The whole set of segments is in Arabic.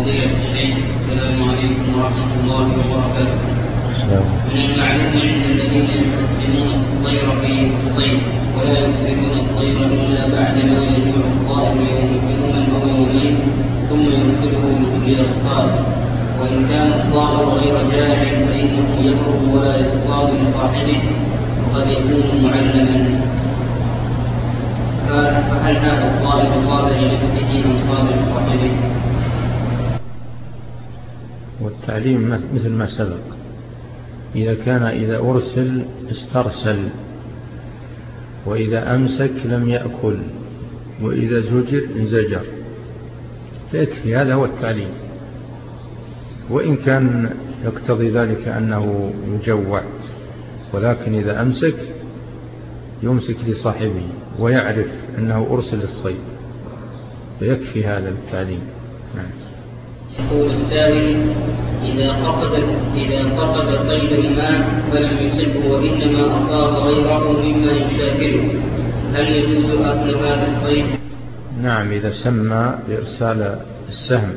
فضيلة الشيخ السلام عليكم ورحمة الله وبركاته. من المعلوم عند الذين يستخدمون الطير في الصيد ولا يرسلون الطير إلا بعدما يجوع الطائر يوما أو يومين ثم يرسله ليصطاد، وإن كان الطائر غير جائع فإنه يهرب ولا يصطاد لصاحبه وقد يكون معلما، فهل هذا الطائر صاد لنفسه أم صاد لصاحبه؟ والتعليم مثل ما سبق، إذا أرسل استرسل، وإذا أمسك لم يأكل، وإذا زجر انزجر، فيكفي. هذا هو التعليم، وإن كان يقتضي ذلك أنه يجوع، ولكن إذا أمسك يمسك لصاحبه ويعرف أنه أرسل للصيد، فيكفي هذا التعليم. يقول السائل: إذا قصد صيد الماء فلم يصبه وإنما أصاب غيره مما يشاكله، هل يجوز أكل هذا الصيد؟ نعم، إذا سمى بإرسال السهم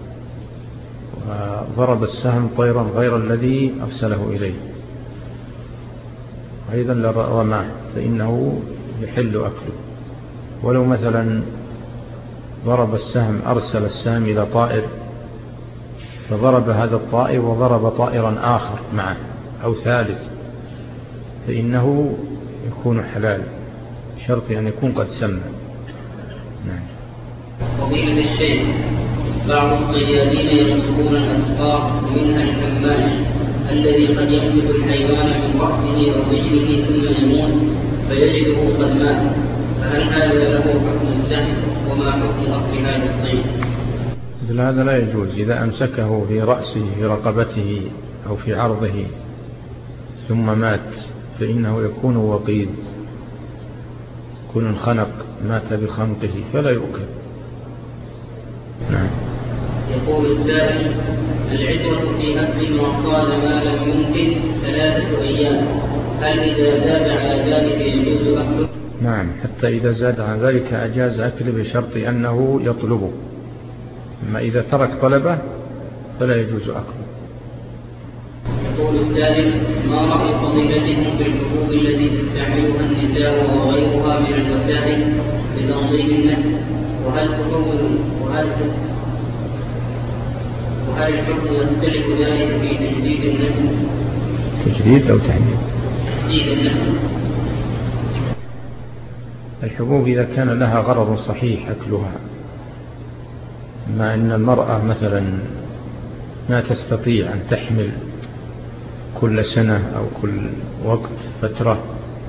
وضرب السهم طيرا غير الذي أرسله إليه، أيضا لرماه، فإنه يحل أكله. ولو مثلا ضرب السهم، أرسل السهم إلى طائر فضرب هذا الطائر وضرب طائرا آخر معه أو ثالث، فإنه يكون حلال، شرط أن يكون قد سمى. نعم. فضيلة الشيخ، بعض الصيادين يصطادون الأطفال منها الكماش الذي قد يمسك الحيوان من رأسه أو رجله ثم يموت فيجده قد مات، فهل هذا له حكم السهم؟ وما حكم أكل هذا الصيد؟ هذا لا يجوز. إذا أمسكه في رأسه في رقبته أو في عرضه ثم مات فإنه يكون وقيد، يكون انخنق، مات بخنقه فلا يؤكل. نعم. يقول السائل: العبرة في أكل ما صاد ما لم يمكن 3 أيام، هل إذا زاد على ذلك يجوز أكله؟ نعم، حتى إذا زاد عن ذلك أجاز أكله بشرط أنه يطلبه، أما إذا ترك طلبه فلا يجوز أكله. يقول السائل: ما رأي فضيلتكم في الحبوب التي تستعملها النساء وغيرها من الوسائل لتنظيم النسل، وهل الحكم يختلف ذلك في تجديد النسل؟ تجديد أو تعديل؟ تجديد النسل. الحبوب إذا كان لها غرض صحيح أكلها، ما أن المرأة مثلا ما تستطيع أن تحمل كل سنة أو كل وقت فترة،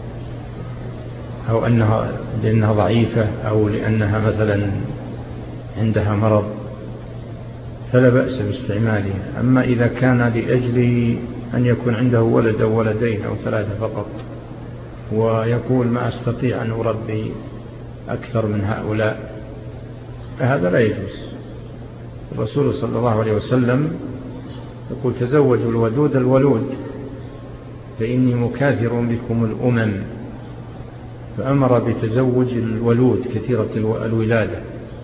أو لأنها ضعيفة، أو لأنها مثلا عندها مرض، فلا بأس باستعمالها. أما إذا كان لأجل أن يكون عنده ولد أو ولدين أو 3 فقط، ويقول ما أستطيع أن أربي أكثر من هؤلاء، فهذا لا يجوز. الرسول صلى الله عليه وسلم يقول: تزوجوا الودود الولود فإني مكاثر بكم الأمم، فأمر بتزوج الولود كثيرة الولادة،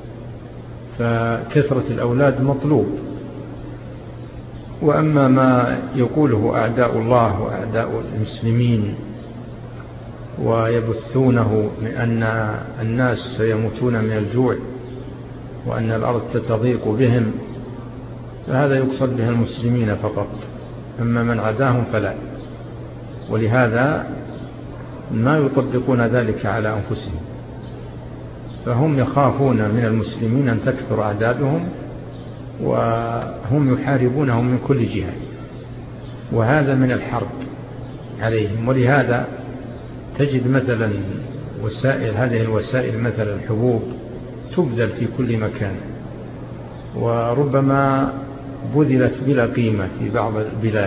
فكثرة الأولاد مطلوب. وأما ما يقوله أعداء الله وأعداء المسلمين ويبثونه من أن الناس سيموتون من الجوع وأن الأرض ستضيق بهم، فهذا يقصد به المسلمين فقط، أما من عداهم فلا. ولهذا ما يطبقون ذلك على أنفسهم، فهم يخافون من المسلمين أن تكثر أعدادهم، وهم يحاربونهم من كل جهة، وهذا من الحرب عليهم. ولهذا تجد مثلا هذه الوسائل مثلا الحبوب تبذل في كل مكان، وربما بذلت بلا قيمة في بعض البلاد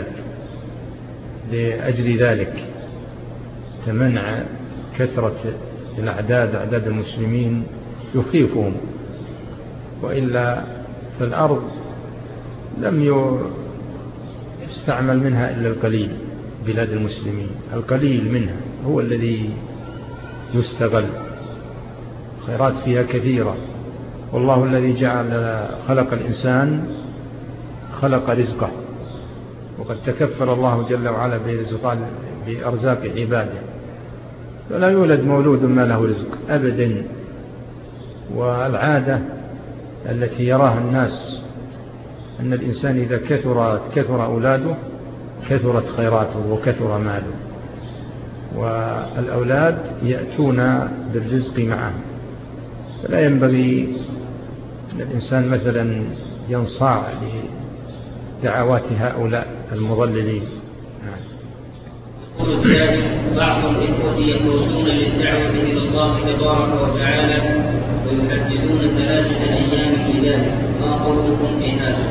لأجل ذلك، تمنع كثرة أعداد المسلمين يخيفهم، وإلا فالأرض لم يستعمل منها إلا القليل. بلاد المسلمين القليل منها هو الذي يستغل، خيرات فيها كثيرة، والله الذي خلق الإنسان خلق رزقه، وقد تكفل الله جل وعلا بأرزاق عباده، فلا يولد مولود ما له رزق أبدا. والعادة التي يراها الناس أن الإنسان إذا كثر أولاده كثرت خيراته وكثر ماله، والأولاد يأتون بالرزق معهم. فلا ينبغي أن الإنسان مثلا ينصاع لدعوات هؤلاء المضللين. يقول السائل: بعض الإخوة يخرجون للدعوة إلى الله تبارك وتعالى ويحددون 3 أيام في ذلك، ما قولكم في هذا؟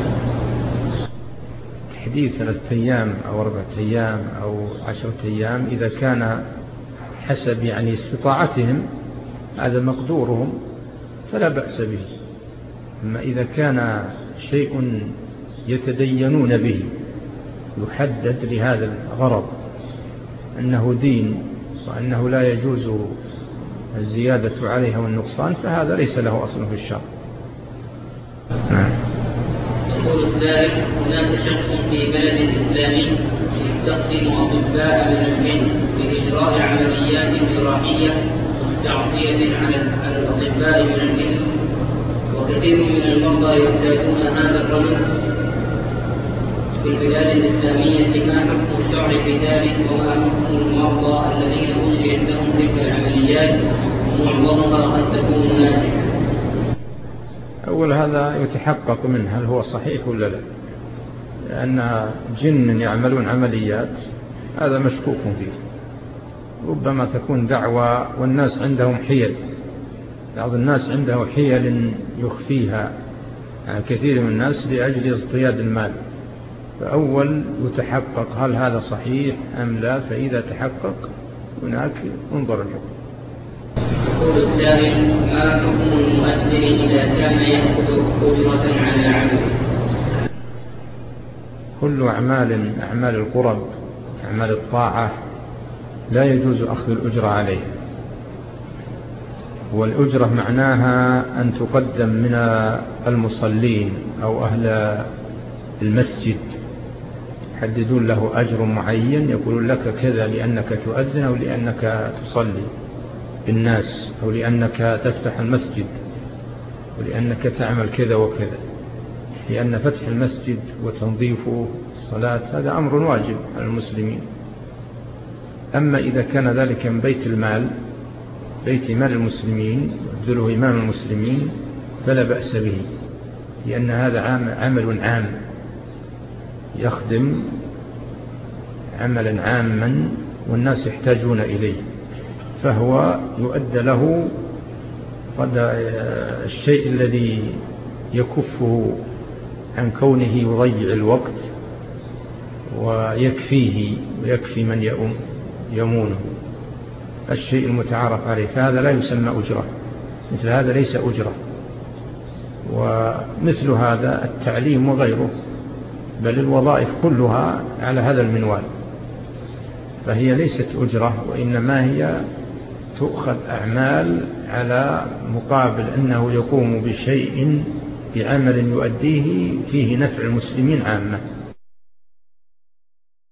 تحديد 3 أيام أو 4 أيام أو 10 أيام إذا كان حسب استطاعتهم، هذا مقدورهم، فلا بأس به. أما إذا كان شيء يتدينون به يحدد لهذا الغرض أنه دين وأنه لا يجوز الزيادة عليها والنقصان، فهذا ليس له أصل في الشرع. يقول السائل: هناك شخص في بلد إسلامي يستخدم أطباء من الجن لإجراء عمليات جراحية مستعصية على الأطباء من الإنس، وكثير من المرضى يحتاجون هذا الرجل في البلاد الإسلامية. ما حكم الشرع في ذلك، وما حكم المرضى الذين أجريت لهم تلك العمليات ومعظمها قد تكون ناجحة؟ أول هذا يتحقق منه هل هو صحيح ولا لا، لأن جن يعملون عمليات هذا مشكوك فيه. ربما تكون دعوة والناس عندهم حيل، بعض الناس عنده حيل يخفيها عن كثير من الناس لأجل اصطياد المال. فأول يتحقق هل هذا صحيح أم لا، فإذا تحقق هناك انظر الحكم. يقول السائل: ما حكم المؤذن إذا كان يأخذ أجرة على عمله؟ كل أعمال القرب، أعمال الطاعة، لا يجوز أخذ الأجرة عليه. والأجرة معناها أن تقدم من المصلين أو أهل المسجد، يحددون له أجر معين، يقولون لك كذا لأنك تؤذن أو لأنك تصلي بالناس أو لأنك تفتح المسجد ولأنك تعمل كذا وكذا. لأن فتح المسجد وتنظيفه الصلاة هذا أمر واجب على المسلمين. أما إذا كان ذلك من بيت مال المسلمين يبذله إمام المسلمين فلا بأس به، لأن هذا عمل عام يخدم عملا عاما والناس يحتاجون إليه، فهو يؤدى له الشيء الذي يكفه عن كونه يضيع الوقت ويكفيه ويكفي من يمونه، الشيء المتعارف عليه، فهذا لا يسمى أجرة. مثل هذا ليس أجرة. ومثل هذا التعليم وغيره، بل الوظائف كلها على هذا المنوال، فهي ليست أجرة، وإنما هي تؤخذ أعمال على مقابل أنه يقوم بشيء بعمل يؤديه فيه نفع المسلمين عامة.